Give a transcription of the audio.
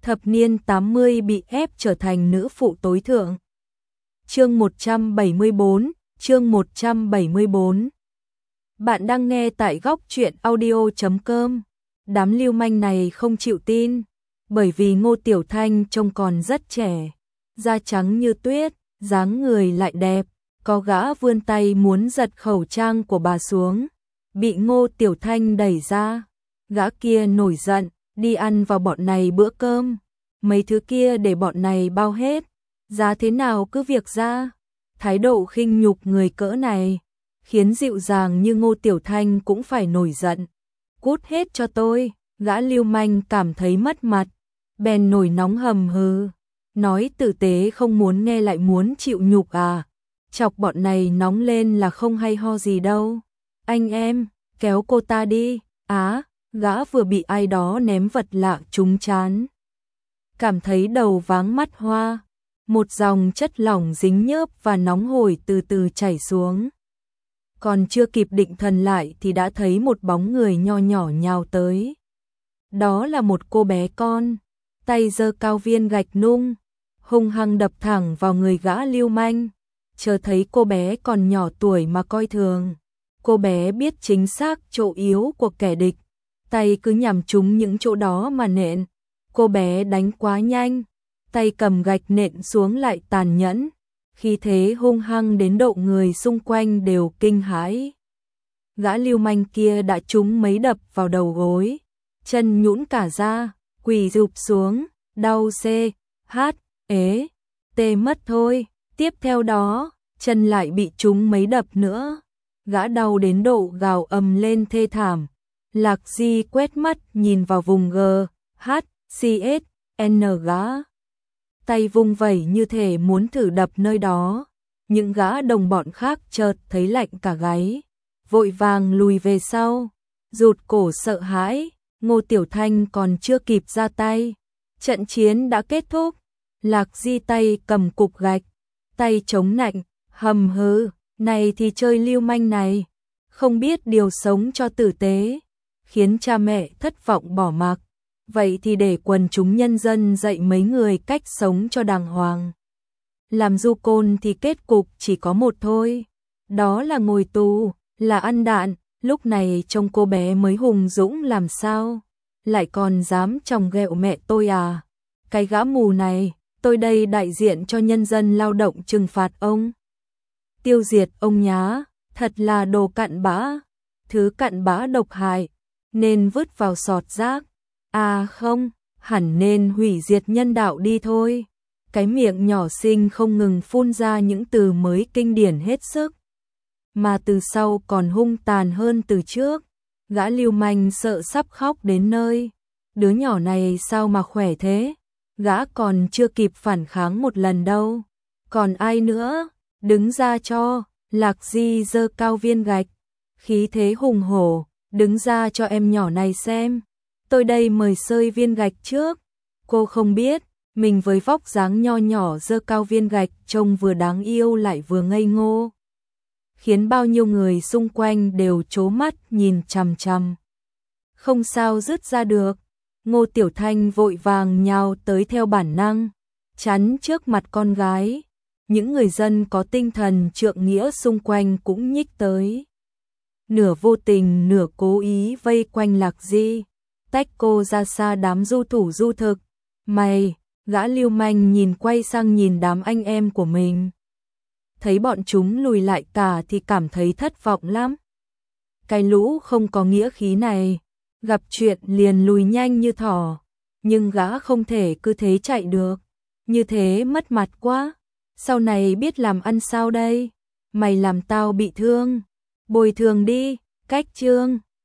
thập niên 80 bị ép trở thành nữ phụ tối thượng. Chương 174, chương 174. Bạn đang nghe tại góc truyện audio.com. Đám lưu manh này không chịu tin, bởi vì Ngô Tiểu Thanh trông còn rất trẻ, da trắng như tuyết, dáng người lại đẹp, có gã vươn tay muốn giật khẩu trang của bà xuống, bị Ngô Tiểu Thanh đẩy ra. Gã kia nổi giận, đi ăn vào bọn này bữa cơm, mấy thứ kia để bọn này bao hết, giá thế nào cứ việc ra. Thái độ khinh nhục người cỡ này, khiến dịu dàng như Ngô Tiểu Thanh cũng phải nổi giận. Cút hết cho tôi, gã lưu manh cảm thấy mất mặt, bèn nổi nóng hầm hừ, nói tử tế không muốn nghe lại muốn chịu nhục à, chọc bọn này nóng lên là không hay ho gì đâu. Anh em, kéo cô ta đi. Á, gã vừa bị ai đó ném vật lạ trúng trán, cảm thấy đầu váng mắt hoa, một dòng chất lỏng dính nhớp và nóng hổi từ từ chảy xuống. Còn chưa kịp định thần lại thì đã thấy một bóng người nho nhỏ nhào tới. Đó là một cô bé con, tay giơ cao viên gạch nung, hung hăng đập thẳng vào người gã lưu manh. Chờ thấy cô bé còn nhỏ tuổi mà coi thường, cô bé biết chính xác chỗ yếu của kẻ địch, tay cứ nhằm trúng những chỗ đó mà nện. Cô bé đánh quá nhanh, tay cầm gạch nện xuống lại tàn nhẫn, khí thế hung hăng đến độ người xung quanh đều kinh hãi. Gã lưu manh kia đã trúng mấy đập vào đầu gối, chân nhũn cả ra, quỳ rụp xuống, đau tê mất thôi. Tiếp theo đó, chân lại bị trúng mấy đập nữa, gã đau đến độ gào ầm lên thê thảm. Lạc Di quét mắt nhìn vào vùng GHCSN, gã tay vung vẩy như thể muốn thử đập nơi đó. Những gã đồng bọn khác chợt thấy lạnh cả gáy, vội vàng lùi về sau, rụt cổ sợ hãi. Ngô Tiểu Thanh còn chưa kịp ra tay, trận chiến đã kết thúc. Lạc Di tay cầm cục gạch, tay chống nạnh, hầm hừ, này thì chơi lưu manh này, không biết điều sống cho tử tế, khiến cha mẹ thất vọng bỏ mặc. Vậy thì để quần chúng nhân dân dạy mấy người cách sống cho đàng hoàng. Làm du côn thì kết cục chỉ có một thôi, đó là ngồi tù, là ăn đạn. Lúc này trông cô bé mới hùng dũng làm sao, lại còn dám chòng ghẹo mẹ tôi à? Cái gã mù này, tôi đây đại diện cho nhân dân lao động trừng phạt ông, tiêu diệt ông nhá, thật là đồ cặn bã, thứ cặn bã độc hại, nên vứt vào sọt rác. À không, hẳn nên hủy diệt nhân đạo đi thôi. Cái miệng nhỏ xinh không ngừng phun ra những từ mới kinh điển hết sức, mà từ sau còn hung tàn hơn từ trước. Gã lưu manh sợ sắp khóc đến nơi. Đứa nhỏ này sao mà khỏe thế? Gã còn chưa kịp phản kháng một lần đâu. Còn ai nữa? Đứng ra cho. Lạc Di giơ cao viên gạch, khí thế hùng hổ, đứng ra cho em nhỏ này xem. Tôi đây mời sơi viên gạch trước. Cô không biết, mình với vóc dáng nho nhỏ giơ cao viên gạch trông vừa đáng yêu lại vừa ngây ngô, khiến bao nhiêu người xung quanh đều trố mắt nhìn chằm chằm, không sao dứt ra được. Ngô Tiểu Thanh vội vàng nhào tới theo bản năng, chắn trước mặt con gái. Những người dân có tinh thần trượng nghĩa xung quanh cũng nhích tới, nửa vô tình nửa cố ý vây quanh Lạc Di, tách cô ra xa đám du thủ du thực. Mày, gã lưu manh nhìn quay sang nhìn đám anh em của mình, thấy bọn chúng lùi lại cả thì cảm thấy thất vọng lắm. Cái lũ không có nghĩa khí này, gặp chuyện liền lùi nhanh như thỏ, nhưng gã không thể cứ thế chạy được, như thế mất mặt quá. Sau này biết làm ăn sao đây? Mày làm tao bị thương, bồi thường đi. Cách chương